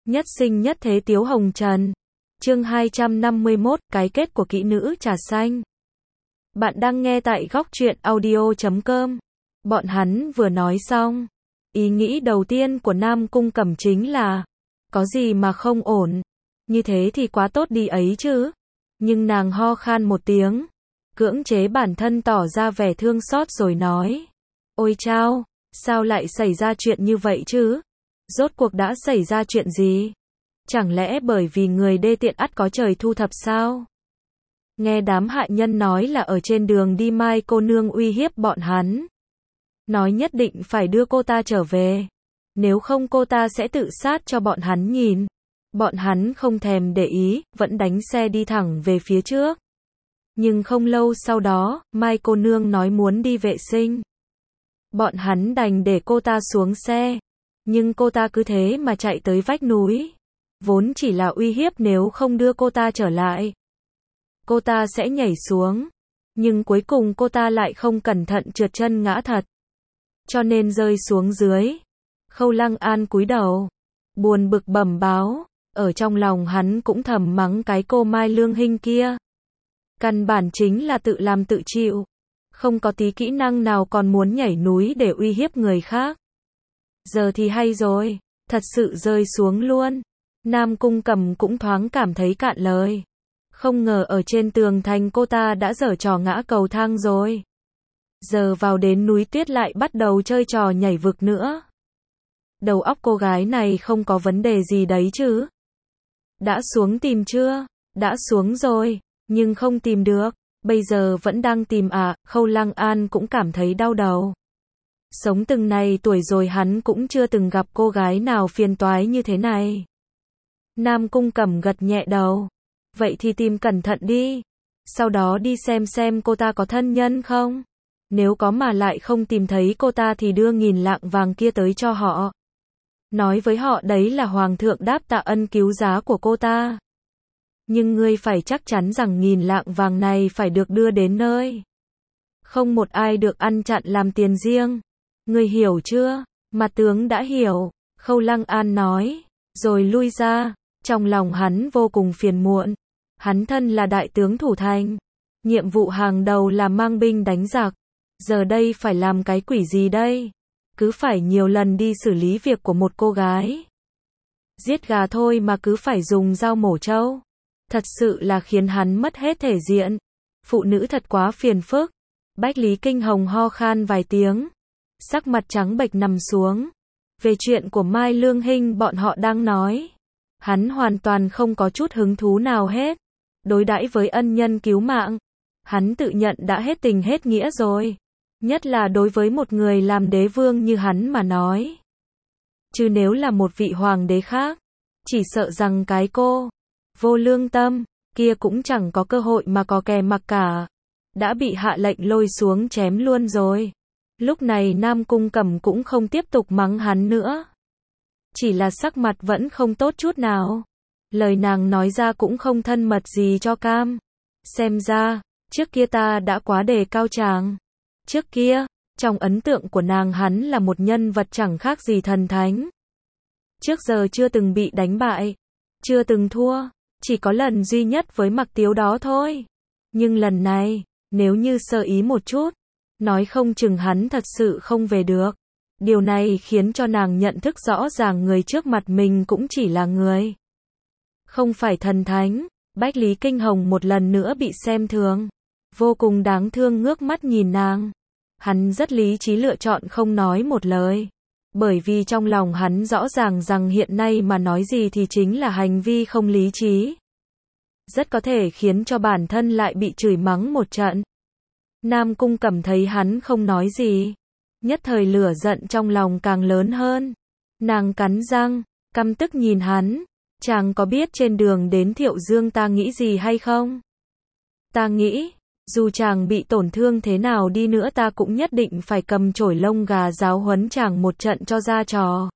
Nhất sinh nhất thế Tiếu Hồng Trần. Chương 251, cái kết của kỹ nữ trà xanh. Bạn đang nghe tại góc truyện audio.com. Bọn hắn vừa nói xong, ý nghĩ đầu tiên của Nam Cung Cẩm chính là, có gì mà không ổn, như thế thì quá tốt đi ấy chứ. Nhưng nàng ho khan một tiếng, cưỡng chế bản thân tỏ ra vẻ thương xót rồi nói, ôi chao, sao lại xảy ra chuyện như vậy chứ? Rốt cuộc đã xảy ra chuyện gì? Chẳng lẽ bởi vì người đê tiện ắt có trời thu thập sao? Nghe đám hạ nhân nói là ở trên đường đi Mai cô nương uy hiếp bọn hắn. Nói nhất định phải đưa cô ta trở về. Nếu không cô ta sẽ tự sát cho bọn hắn nhìn. Bọn hắn không thèm để ý, vẫn đánh xe đi thẳng về phía trước. Nhưng không lâu sau đó, Mai cô nương nói muốn đi vệ sinh. Bọn hắn đành để cô ta xuống xe. Nhưng cô ta cứ thế mà chạy tới vách núi. Vốn chỉ là uy hiếp nếu không đưa cô ta trở lại, cô ta sẽ nhảy xuống. Nhưng cuối cùng cô ta lại không cẩn thận trượt chân ngã thật. Cho nên rơi xuống dưới. Khâu Lăng An cúi đầu, buồn bực bẩm báo. Ở trong lòng hắn cũng thầm mắng cái cô Mai Lương Hinh kia. Căn bản chính là tự làm tự chịu. Không có tí kỹ năng nào còn muốn nhảy núi để uy hiếp người khác. Giờ thì hay rồi, thật sự rơi xuống luôn. Nam Cung Cẩm cũng thoáng cảm thấy cạn lời. Không ngờ ở trên tường thành cô ta đã giở trò ngã cầu thang rồi. Giờ vào đến núi tuyết lại bắt đầu chơi trò nhảy vực nữa. Đầu óc cô gái này không có vấn đề gì đấy chứ. Đã xuống tìm chưa? Đã xuống rồi, nhưng không tìm được. Bây giờ vẫn đang tìm à? Khâu Lăng An cũng cảm thấy đau đầu. Sống từng này tuổi rồi hắn cũng chưa từng gặp cô gái nào phiền toái như thế này. Nam Cung Cẩm gật nhẹ đầu. Vậy thì tìm cẩn thận đi. Sau đó đi xem cô ta có thân nhân không. Nếu có mà lại không tìm thấy cô ta thì đưa 1000 lạng vàng kia tới cho họ. Nói với họ đấy là Hoàng thượng đáp tạ ân cứu giá của cô ta. Nhưng ngươi phải chắc chắn rằng 1000 lạng vàng này phải được đưa đến nơi. Không một ai được ăn chặn làm tiền riêng. Ngươi hiểu chưa? Mặt tướng đã hiểu. Khâu Lăng An nói. Rồi lui ra. Trong lòng hắn vô cùng phiền muộn. Hắn thân là đại tướng thủ thành. Nhiệm vụ hàng đầu là mang binh đánh giặc. Giờ đây phải làm cái quỷ gì đây? Cứ phải nhiều lần đi xử lý việc của một cô gái. Giết gà thôi mà cứ phải dùng dao mổ trâu. Thật sự là khiến hắn mất hết thể diện. Phụ nữ thật quá phiền phức. Bách Lý Kinh Hồng ho khan vài tiếng. Sắc mặt trắng bệch nằm xuống. Về chuyện của Mai Lương Hinh bọn họ đang nói. Hắn hoàn toàn không có chút hứng thú nào hết. Đối đãi với ân nhân cứu mạng, hắn tự nhận đã hết tình hết nghĩa rồi. Nhất là đối với một người làm đế vương như hắn mà nói. Chứ nếu là một vị hoàng đế khác, chỉ sợ rằng cái cô vô lương tâm kia cũng chẳng có cơ hội mà có kè mặc cả. Đã bị hạ lệnh lôi xuống chém luôn rồi. Lúc này Nam Cung Cẩm cũng không tiếp tục mắng hắn nữa. Chỉ là sắc mặt vẫn không tốt chút nào. Lời nàng nói ra cũng không thân mật gì cho cam. Xem ra, trước kia ta đã quá đề cao chàng. Trước kia, trong ấn tượng của nàng hắn là một nhân vật chẳng khác gì thần thánh. Trước giờ chưa từng bị đánh bại, chưa từng thua, chỉ có lần duy nhất với Mặc Tiếu đó thôi. Nhưng lần này, nếu như sơ ý một chút, nói không chừng hắn thật sự không về được. Điều này khiến cho nàng nhận thức rõ ràng người trước mặt mình cũng chỉ là người. Không phải thần thánh. Bách Lý Kinh Hồng một lần nữa bị xem thường. Vô cùng đáng thương ngước mắt nhìn nàng. Hắn rất lý trí lựa chọn không nói một lời. Bởi vì trong lòng hắn rõ ràng rằng hiện nay mà nói gì thì chính là hành vi không lý trí. Rất có thể khiến cho bản thân lại bị chửi mắng một trận. Nam Cung Cẩm thấy hắn không nói gì. Nhất thời lửa giận trong lòng càng lớn hơn. Nàng cắn răng, căm tức nhìn hắn. Chàng có biết trên đường đến Thiệu Dương ta nghĩ gì hay không? Ta nghĩ, dù chàng bị tổn thương thế nào đi nữa ta cũng nhất định phải cầm chổi lông gà giáo huấn chàng một trận cho ra trò.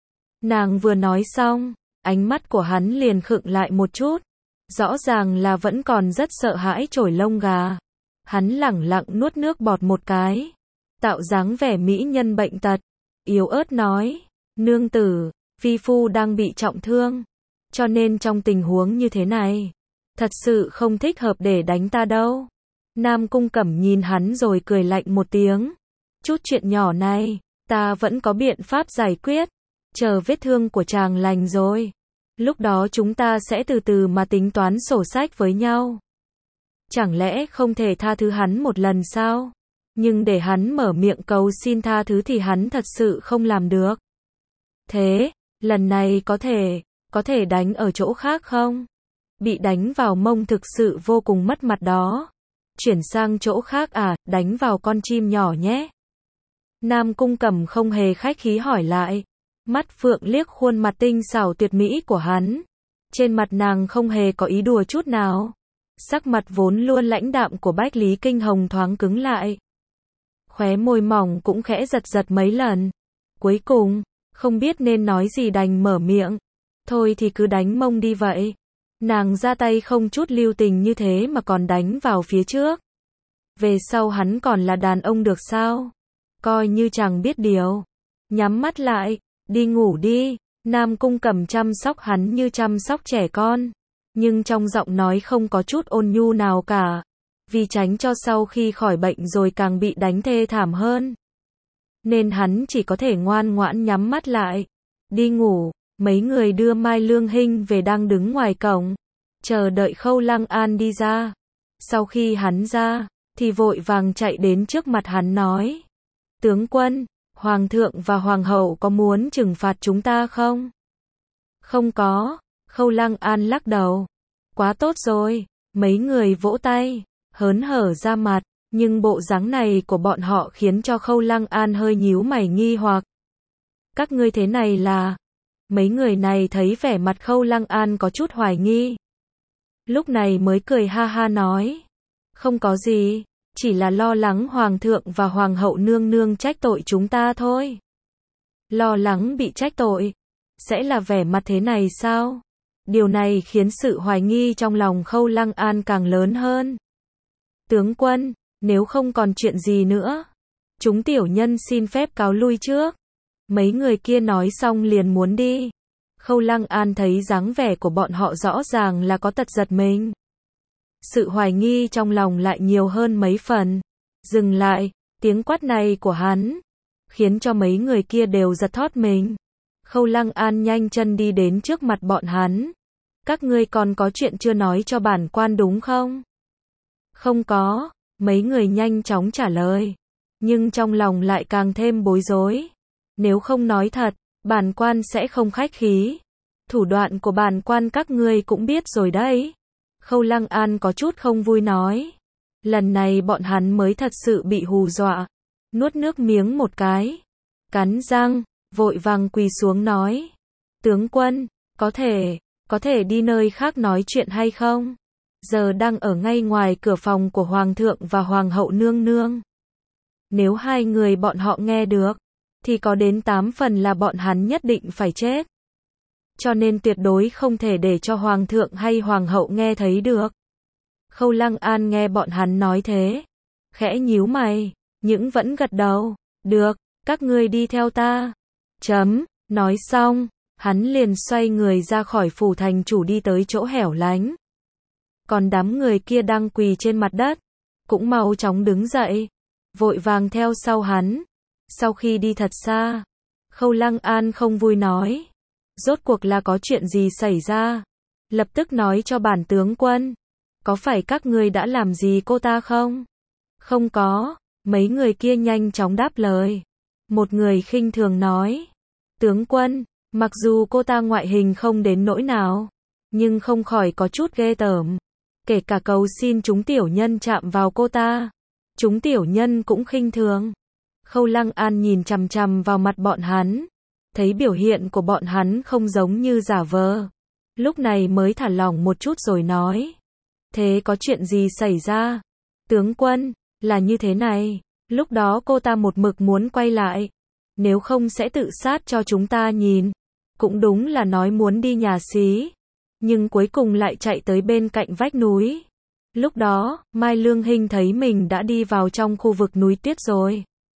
Nàng vừa nói xong, ánh mắt của hắn liền khựng lại một chút. Rõ ràng là vẫn còn rất sợ hãi chổi lông gà. Hắn lẳng lặng nuốt nước bọt một cái. Tạo dáng vẻ mỹ nhân bệnh tật. Yếu ớt nói, nương tử, vi phu đang bị trọng thương. Cho nên trong tình huống như thế này, thật sự không thích hợp để đánh ta đâu. Nam Cung Cẩm nhìn hắn rồi cười lạnh một tiếng. Chút chuyện nhỏ này, ta vẫn có biện pháp giải quyết. Chờ vết thương của chàng lành rồi. Lúc đó chúng ta sẽ từ từ mà tính toán sổ sách với nhau. Chẳng lẽ không thể tha thứ hắn một lần sao? Nhưng để hắn mở miệng cầu xin tha thứ thì hắn thật sự không làm được. Thế, lần này có thể đánh ở chỗ khác không? Bị đánh vào mông thực sự vô cùng mất mặt đó. Chuyển sang chỗ khác à, đánh vào con chim nhỏ nhé. Nam Cung Cẩm không hề khách khí hỏi lại. Mắt phượng liếc khuôn mặt tinh xảo tuyệt mỹ của hắn. Trên mặt nàng không hề có ý đùa chút nào. Sắc mặt vốn luôn lãnh đạm của Bách Lý Kinh Hồng thoáng cứng lại. Khóe môi mỏng cũng khẽ giật giật mấy lần. Cuối cùng, không biết nên nói gì đành mở miệng. Thôi thì cứ đánh mông đi vậy. Nàng ra tay không chút lưu tình như thế mà còn đánh vào phía trước. Về sau hắn còn là đàn ông được sao? Coi như chàng biết điều. Nhắm mắt lại, đi ngủ đi. Nam Cung Cẩm chăm sóc hắn như chăm sóc trẻ con. Nhưng trong giọng nói không có chút ôn nhu nào cả. Vì tránh cho sau khi khỏi bệnh rồi càng bị đánh thê thảm hơn. Nên hắn chỉ có thể ngoan ngoãn nhắm mắt lại. Đi ngủ, mấy người đưa Mai Lương Hinh về đang đứng ngoài cổng. Chờ đợi Khâu Lăng An đi ra. Sau khi hắn ra, thì vội vàng chạy đến trước mặt hắn nói. Tướng quân, Hoàng thượng và Hoàng hậu có muốn trừng phạt chúng ta không? Không có, Khâu Lăng An lắc đầu. Quá tốt rồi, mấy người vỗ tay, hớn hở ra mặt, nhưng bộ dáng này của bọn họ khiến cho Khâu Lăng An hơi nhíu mày nghi hoặc. Các ngươi thế này là... Mấy người này thấy vẻ mặt Khâu Lăng An có chút hoài nghi. Lúc này mới cười ha ha nói. Không có gì, chỉ là lo lắng Hoàng thượng và Hoàng hậu nương nương trách tội chúng ta thôi. Lo lắng bị trách tội, sẽ là vẻ mặt thế này sao? Điều này khiến sự hoài nghi trong lòng Khâu Lăng An càng lớn hơn. Tướng quân, nếu không còn chuyện gì nữa, chúng tiểu nhân xin phép cáo lui trước. Mấy người kia nói xong liền muốn đi. Khâu Lăng An thấy dáng vẻ của bọn họ rõ ràng là có tật giật mình. Sự hoài nghi trong lòng lại nhiều hơn mấy phần. Dừng lại, tiếng quát này của hắn khiến cho mấy người kia đều giật thót mình. Khâu Lăng An nhanh chân đi đến trước mặt bọn hắn. Các ngươi còn có chuyện chưa nói cho bản quan đúng không? Không có, mấy người nhanh chóng trả lời. Nhưng trong lòng lại càng thêm bối rối. Nếu không nói thật, bản quan sẽ không khách khí. Thủ đoạn của bản quan các ngươi cũng biết rồi đấy. Khâu Lăng An có chút không vui nói. Lần này bọn hắn mới thật sự bị hù dọa. Nuốt nước miếng một cái. Cắn răng, vội vàng quỳ xuống nói. Tướng quân, có thể đi nơi khác nói chuyện hay không? Giờ đang ở ngay ngoài cửa phòng của Hoàng thượng và Hoàng hậu nương nương. Nếu hai người bọn họ nghe được, thì có đến 8 phần là bọn hắn nhất định phải chết. Cho nên tuyệt đối không thể để cho Hoàng thượng hay Hoàng hậu nghe thấy được. Khâu Lăng An nghe bọn hắn nói thế, khẽ nhíu mày, nhưng vẫn gật đầu. Được, các ngươi đi theo ta. Nói xong, hắn liền xoay người ra khỏi phủ thành chủ đi tới chỗ hẻo lánh. Còn đám người kia đang quỳ trên mặt đất, cũng mau chóng đứng dậy, vội vàng theo sau hắn. Sau khi đi thật xa, Khâu Lăng An không vui nói. Rốt cuộc là có chuyện gì xảy ra? Lập tức nói cho bản tướng quân. Có phải các ngươi đã làm gì cô ta không? Không có, mấy người kia nhanh chóng đáp lời. Một người khinh thường nói. Tướng quân, mặc dù cô ta ngoại hình không đến nỗi nào, nhưng không khỏi có chút ghê tởm. Kể cả cầu xin chúng tiểu nhân chạm vào cô ta, chúng tiểu nhân cũng khinh thường. Khâu Lăng An nhìn chằm chằm vào mặt bọn hắn, thấy biểu hiện của bọn hắn không giống như giả vờ. Lúc này mới thả lỏng một chút rồi nói. Thế có chuyện gì xảy ra? Tướng quân, là như thế này, lúc đó cô ta một mực muốn quay lại, nếu không sẽ tự sát cho chúng ta nhìn. Cũng đúng là nói muốn đi nhà xí, nhưng cuối cùng lại chạy tới bên cạnh vách núi. Lúc đó, Mai Lương Hinh thấy mình đã đi vào trong khu vực núi tuyết rồi.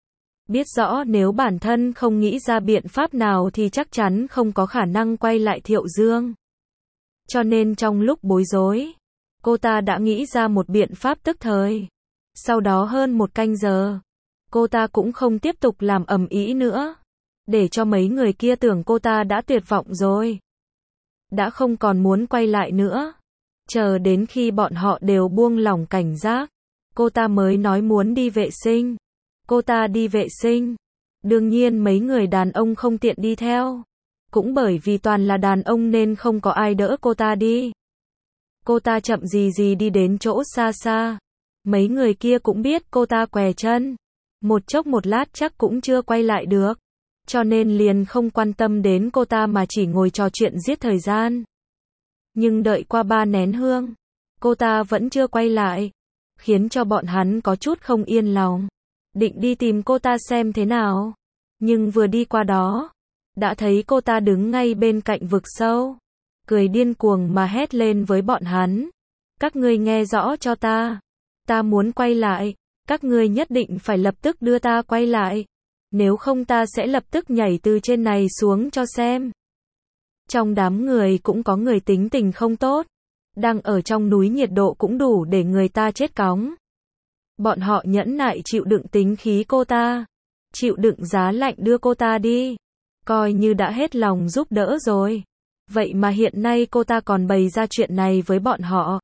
Biết rõ nếu bản thân không nghĩ ra biện pháp nào thì chắc chắn không có khả năng quay lại Thiệu Dương. Cho nên trong lúc bối rối, cô ta đã nghĩ ra một biện pháp tức thời. Sau đó hơn 1 canh giờ, cô ta cũng không tiếp tục làm ầm ĩ nữa, để cho mấy người kia tưởng cô ta đã tuyệt vọng rồi. Đã không còn muốn quay lại nữa. Chờ đến khi bọn họ đều buông lỏng cảnh giác, cô ta mới nói muốn đi vệ sinh. Cô ta đi vệ sinh. Đương nhiên mấy người đàn ông không tiện đi theo. Cũng bởi vì toàn là đàn ông nên không có ai đỡ cô ta đi. Cô ta chậm gì gì đi đến chỗ xa xa. Mấy người kia cũng biết cô ta què chân. Một chốc một lát chắc cũng chưa quay lại được. Cho nên liền không quan tâm đến cô ta mà chỉ ngồi trò chuyện giết thời gian. Nhưng đợi qua 3 nén hương, cô ta vẫn chưa quay lại, khiến cho bọn hắn có chút không yên lòng. Định đi tìm cô ta xem thế nào. Nhưng vừa đi qua đó, đã thấy cô ta đứng ngay bên cạnh vực sâu, cười điên cuồng mà hét lên với bọn hắn. Các ngươi nghe rõ cho ta. Ta muốn quay lại. Các ngươi nhất định phải lập tức đưa ta quay lại. Nếu không ta sẽ lập tức nhảy từ trên này xuống cho xem. Trong đám người cũng có người tính tình không tốt. Đang ở trong núi nhiệt độ cũng đủ để người ta chết cóng. Bọn họ nhẫn nại chịu đựng tính khí cô ta. Chịu đựng giá lạnh đưa cô ta đi. Coi như đã hết lòng giúp đỡ rồi. Vậy mà hiện nay cô ta còn bày ra chuyện này với bọn họ.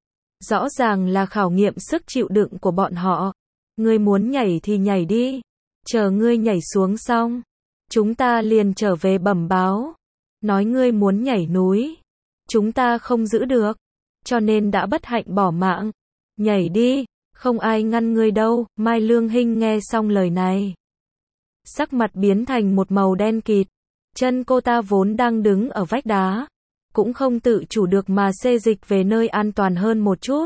Rõ ràng là khảo nghiệm sức chịu đựng của bọn họ. Ngươi muốn nhảy thì nhảy đi. Chờ ngươi nhảy xuống xong, chúng ta liền trở về bẩm báo. Nói ngươi muốn nhảy núi. Chúng ta không giữ được. Cho nên đã bất hạnh bỏ mạng. Nhảy đi, không ai ngăn ngươi đâu. Mai Lương Hinh nghe xong lời này, sắc mặt biến thành một màu đen kịt. Chân cô ta vốn đang đứng ở vách đá, cũng không tự chủ được mà xê dịch về nơi an toàn hơn một chút.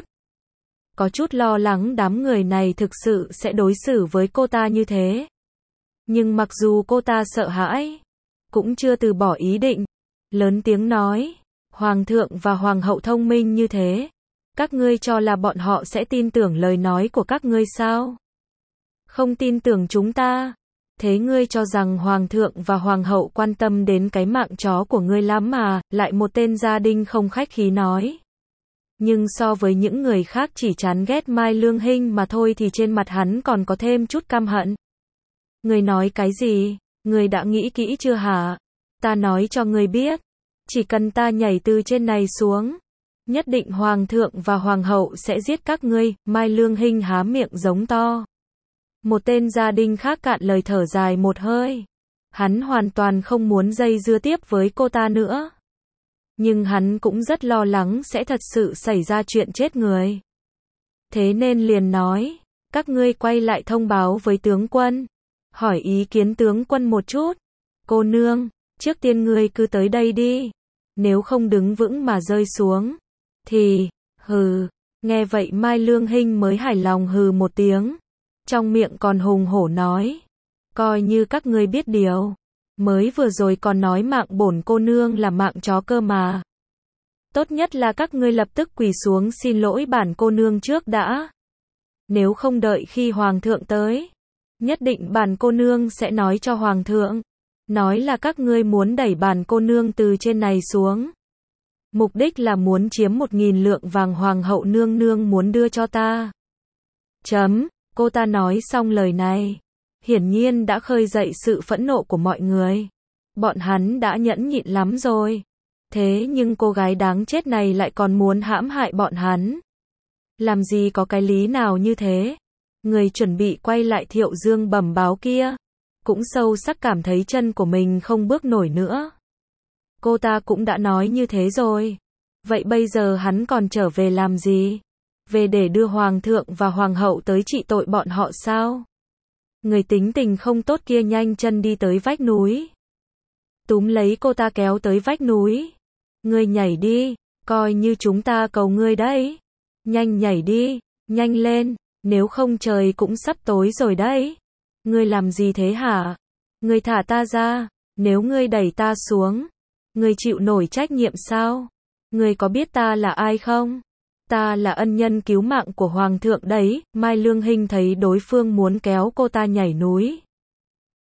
Có chút lo lắng đám người này thực sự sẽ đối xử với cô ta như thế. Nhưng mặc dù cô ta sợ hãi, cũng chưa từ bỏ ý định. Lớn tiếng nói, Hoàng thượng và Hoàng hậu thông minh như thế. Các ngươi cho là bọn họ sẽ tin tưởng lời nói của các ngươi sao? Không tin tưởng chúng ta. Thế ngươi cho rằng Hoàng thượng và Hoàng hậu quan tâm đến cái mạng chó của ngươi lắm mà, lại một tên gia đình không khách khí nói. Nhưng so với những người khác chỉ chán ghét Mai Lương Hinh mà thôi thì trên mặt hắn còn có thêm chút căm hận. Ngươi nói cái gì? Ngươi đã nghĩ kỹ chưa hả? Ta nói cho ngươi biết. Chỉ cần ta nhảy từ trên này xuống, nhất định Hoàng thượng và Hoàng hậu sẽ giết các ngươi. Mai Lương Hinh há miệng giống to. Một tên gia đình khác cạn lời thở dài một hơi. Hắn hoàn toàn không muốn dây dưa tiếp với cô ta nữa. Nhưng hắn cũng rất lo lắng sẽ thật sự xảy ra chuyện chết người. Thế nên liền nói, các ngươi quay lại thông báo với tướng quân. Hỏi ý kiến tướng quân một chút. Cô nương, trước tiên ngươi cứ tới đây đi. Nếu không đứng vững mà rơi xuống, thì, hừ. Nghe vậy Mai Lương Hinh mới hài lòng hừ một tiếng. Trong miệng còn hùng hổ nói, coi như các ngươi biết điều. Mới vừa rồi còn nói mạng bổn cô nương là mạng chó cơ mà. Tốt nhất là các ngươi lập tức quỳ xuống xin lỗi bản cô nương trước đã. Nếu không đợi khi Hoàng thượng tới, nhất định bản cô nương sẽ nói cho Hoàng thượng. Nói là các ngươi muốn đẩy bản cô nương từ trên này xuống. Mục đích là muốn chiếm 1000 lượng vàng Hoàng hậu nương nương muốn đưa cho ta. Cô ta nói xong lời này, hiển nhiên đã khơi dậy sự phẫn nộ của mọi người. Bọn hắn đã nhẫn nhịn lắm rồi. Thế nhưng cô gái đáng chết này lại còn muốn hãm hại bọn hắn. Làm gì có cái lý nào như thế? Người chuẩn bị quay lại Thiệu Dương bẩm báo kia, cũng sâu sắc cảm thấy chân của mình không bước nổi nữa. Cô ta cũng đã nói như thế rồi. Vậy bây giờ hắn còn trở về làm gì? Về để đưa Hoàng thượng và Hoàng hậu tới trị tội bọn họ sao? Người tính tình không tốt kia nhanh chân đi tới vách núi. Túm lấy cô ta kéo tới vách núi. Ngươi nhảy đi, coi như chúng ta cầu ngươi đấy. Nhanh nhảy đi, nhanh lên, nếu không trời cũng sắp tối rồi đấy. Ngươi làm gì thế hả? Ngươi thả ta ra, nếu ngươi đẩy ta xuống, ngươi chịu nổi trách nhiệm sao? Ngươi có biết ta là ai không? Ta là ân nhân cứu mạng của Hoàng thượng đấy. Mai Lương Hinh thấy đối phương muốn kéo cô ta nhảy núi,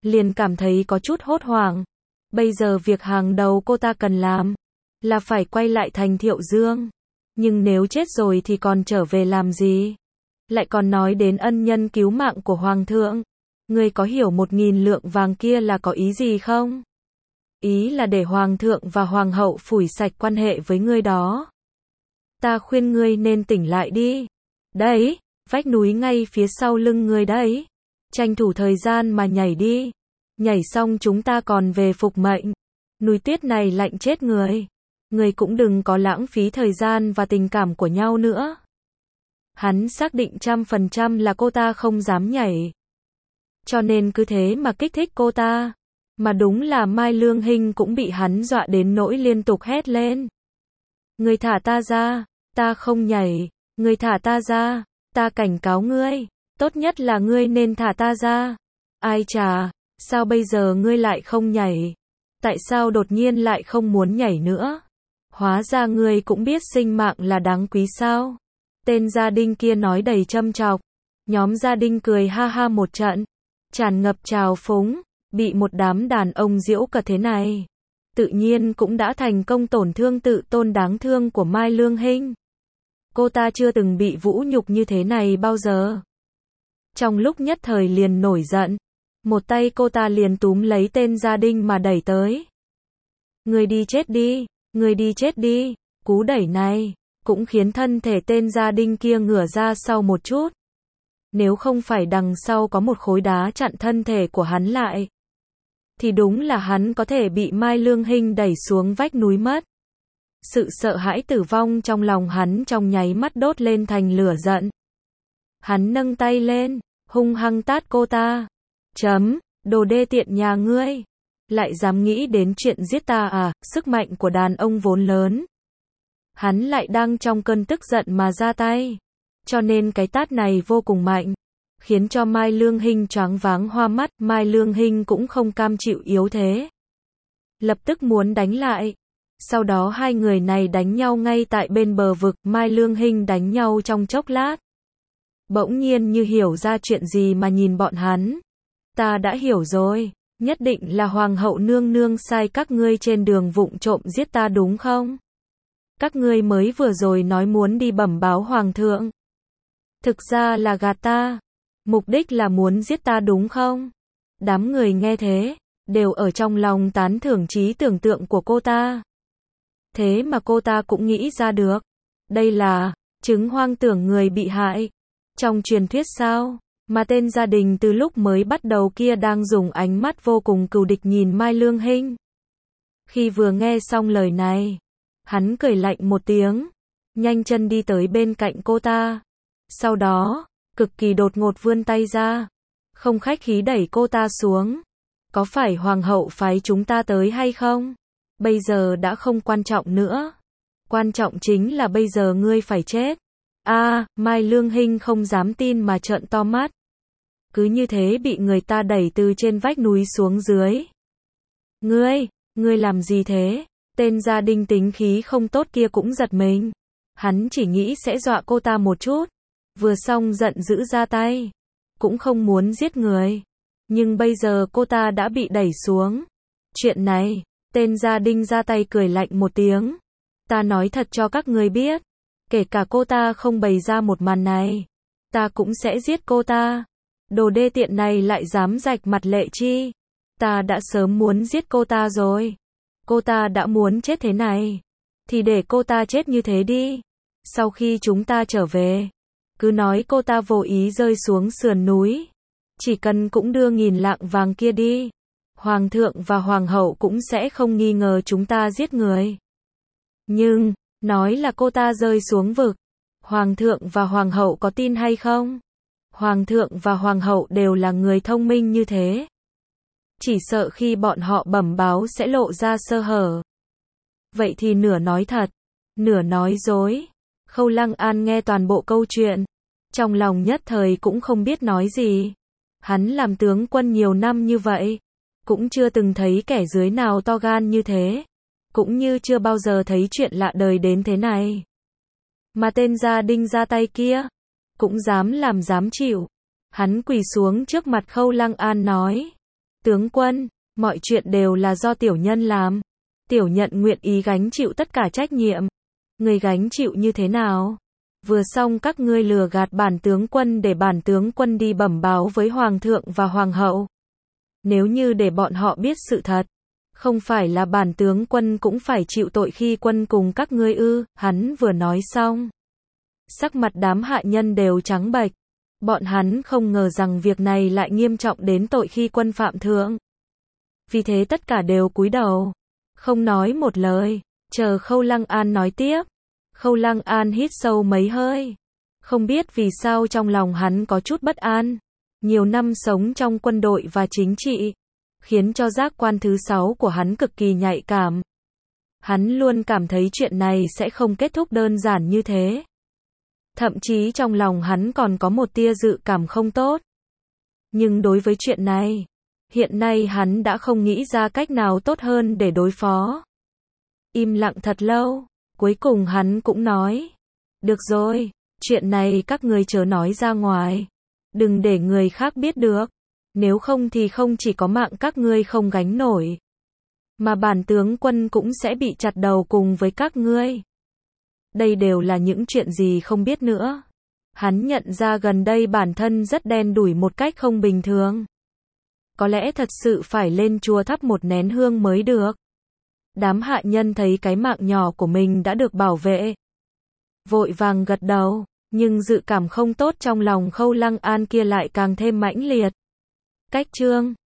liền cảm thấy có chút hốt hoảng. Bây giờ việc hàng đầu cô ta cần làm là phải quay lại thành Thiệu Dương. Nhưng nếu chết rồi thì còn trở về làm gì? Lại còn nói đến ân nhân cứu mạng của Hoàng thượng. Ngươi có hiểu 1.000 lượng vàng kia là có ý gì không? Ý là để Hoàng thượng và Hoàng hậu phủi sạch quan hệ với ngươi đó. Ta khuyên ngươi nên tỉnh lại đi. Đấy, vách núi ngay phía sau lưng ngươi đấy. Tranh thủ thời gian mà nhảy đi. Nhảy xong chúng ta còn về phục mệnh. Núi tuyết này lạnh chết người. Người cũng đừng có lãng phí thời gian và tình cảm của nhau nữa. Hắn xác định 100% là cô ta không dám nhảy. Cho nên cứ thế mà kích thích cô ta. Mà đúng là Mai Lương Hinh cũng bị hắn dọa đến nỗi liên tục hét lên. Người thả ta ra, ta không nhảy. Người thả ta ra, ta cảnh cáo ngươi. Tốt nhất là ngươi nên thả ta ra. Ai chà, sao bây giờ ngươi lại không nhảy? Tại sao đột nhiên lại không muốn nhảy nữa? Hóa ra ngươi cũng biết sinh mạng là đáng quý sao? Tên gia đình kia nói đầy châm chọc. Nhóm gia đình cười ha ha một trận. Tràn ngập trào phúng. Bị một đám đàn ông giễu cợt thế này. Tự nhiên cũng đã thành công tổn thương tự tôn đáng thương của Mai Lương Hinh. Cô ta chưa từng bị vũ nhục như thế này bao giờ. Trong lúc nhất thời liền nổi giận. Một tay cô ta liền túm lấy tên gia đình mà đẩy tới. Người đi chết đi, người đi chết đi. Cú đẩy này cũng khiến thân thể tên gia đình kia ngửa ra sau một chút. Nếu không phải đằng sau có một khối đá chặn thân thể của hắn lại, thì đúng là hắn có thể bị Mai Lương Hinh đẩy xuống vách núi mất. Sự sợ hãi tử vong trong lòng hắn trong nháy mắt đốt lên thành lửa giận. Hắn nâng tay lên, hung hăng tát cô ta. Đồ đê tiện nhà ngươi. Lại dám nghĩ đến chuyện giết ta à, sức mạnh của đàn ông vốn lớn. Hắn lại đang trong cơn tức giận mà ra tay. Cho nên cái tát này vô cùng mạnh. Khiến cho Mai Lương Hinh choáng váng hoa mắt, Mai Lương Hinh cũng không cam chịu yếu thế. Lập tức muốn đánh lại. Sau đó hai người này đánh nhau ngay tại bên bờ vực, Mai Lương Hinh đánh nhau trong chốc lát. Bỗng nhiên như hiểu ra chuyện gì mà nhìn bọn hắn. Ta đã hiểu rồi, nhất định là Hoàng hậu nương nương sai các ngươi trên đường vụng trộm giết ta đúng không? Các ngươi mới vừa rồi nói muốn đi bẩm báo Hoàng thượng. Thực ra là gạt ta. Mục đích là muốn giết ta đúng không? Đám người nghe thế, đều ở trong lòng tán thưởng trí tưởng tượng của cô ta. Thế mà cô ta cũng nghĩ ra được. Đây là chứng hoang tưởng người bị hại. Trong truyền thuyết sao? Mà tên gia đình từ lúc mới bắt đầu kia đang dùng ánh mắt vô cùng cừu địch nhìn Mai Lương Hinh. Khi vừa nghe xong lời này, hắn cười lạnh một tiếng, nhanh chân đi tới bên cạnh cô ta. Sau đó, cực kỳ đột ngột vươn tay ra, không khách khí đẩy cô ta xuống. Có phải Hoàng hậu phái chúng ta tới hay không? Bây giờ đã không quan trọng nữa. Quan trọng chính là bây giờ ngươi phải chết. Mai Lương Hinh không dám tin mà trợn to mắt. Cứ như thế bị người ta đẩy từ trên vách núi xuống dưới. Ngươi làm gì thế? Tên gia đình tính khí không tốt kia cũng giật mình. Hắn chỉ nghĩ sẽ dọa cô ta một chút. Vừa xong giận dữ ra tay. Cũng không muốn giết người. Nhưng bây giờ cô ta đã bị đẩy xuống. Chuyện này, tên gia đình ra tay cười lạnh một tiếng. Ta nói thật cho các người biết. Kể cả cô ta không bày ra một màn này, ta cũng sẽ giết cô ta. Đồ đê tiện này lại dám rạch mặt Lệ Chi. Ta đã sớm muốn giết cô ta rồi. Cô ta đã muốn chết thế này, thì để cô ta chết như thế đi. Sau khi chúng ta trở về, cứ nói cô ta vô ý rơi xuống sườn núi. Chỉ cần cũng đưa 1.000 lạng vàng kia đi. Hoàng thượng và Hoàng hậu cũng sẽ không nghi ngờ chúng ta giết người. Nhưng, nói là cô ta rơi xuống vực. Hoàng thượng và Hoàng hậu có tin hay không? Hoàng thượng và Hoàng hậu đều là người thông minh như thế. Chỉ sợ khi bọn họ bẩm báo sẽ lộ ra sơ hở. Vậy thì nửa nói thật, nửa nói dối. Khâu Lăng An nghe toàn bộ câu chuyện. Trong lòng nhất thời cũng không biết nói gì. Hắn làm tướng quân nhiều năm như vậy. Cũng chưa từng thấy kẻ dưới nào to gan như thế. Cũng như chưa bao giờ thấy chuyện lạ đời đến thế này. Mà tên gia đình ra tay kia, cũng dám làm dám chịu. Hắn quỳ xuống trước mặt Khâu Lăng An nói. Tướng quân, mọi chuyện đều là do tiểu nhân làm. Tiểu nhận nguyện ý gánh chịu tất cả trách nhiệm. Người gánh chịu như thế nào? Vừa xong các ngươi lừa gạt bản tướng quân để bản tướng quân đi bẩm báo với hoàng thượng và hoàng hậu. Nếu như để bọn họ biết sự thật, không phải là bản tướng quân cũng phải chịu tội khi quân cùng các ngươi ư? Hắn vừa nói xong, sắc mặt đám hạ nhân đều trắng bệch. Bọn hắn không ngờ rằng việc này lại nghiêm trọng đến tội khi quân phạm thượng. Vì thế tất cả đều cúi đầu, không nói một lời, chờ Khâu Lăng An nói tiếp. Khâu Lăng An hít sâu mấy hơi. Không biết vì sao trong lòng hắn có chút bất an. Nhiều năm sống trong quân đội và chính trị, khiến cho giác quan thứ 6 của hắn cực kỳ nhạy cảm. Hắn luôn cảm thấy chuyện này sẽ không kết thúc đơn giản như thế. Thậm chí trong lòng hắn còn có một tia dự cảm không tốt. Nhưng đối với chuyện này, hiện nay hắn đã không nghĩ ra cách nào tốt hơn để đối phó. Im lặng thật lâu, cuối cùng hắn cũng nói. Được rồi, chuyện này các ngươi chớ nói ra ngoài. Đừng để người khác biết được. Nếu không thì không chỉ có mạng các ngươi không gánh nổi, mà bản tướng quân cũng sẽ bị chặt đầu cùng với các ngươi. Đây đều là những chuyện gì không biết nữa. Hắn nhận ra gần đây bản thân rất đen đủi một cách không bình thường. Có lẽ thật sự phải lên chùa thắp một nén hương mới được. Đám hạ nhân thấy cái mạng nhỏ của mình đã được bảo vệ, vội vàng gật đầu, nhưng dự cảm không tốt trong lòng Khâu Lăng An kia lại càng thêm mãnh liệt. Cách chương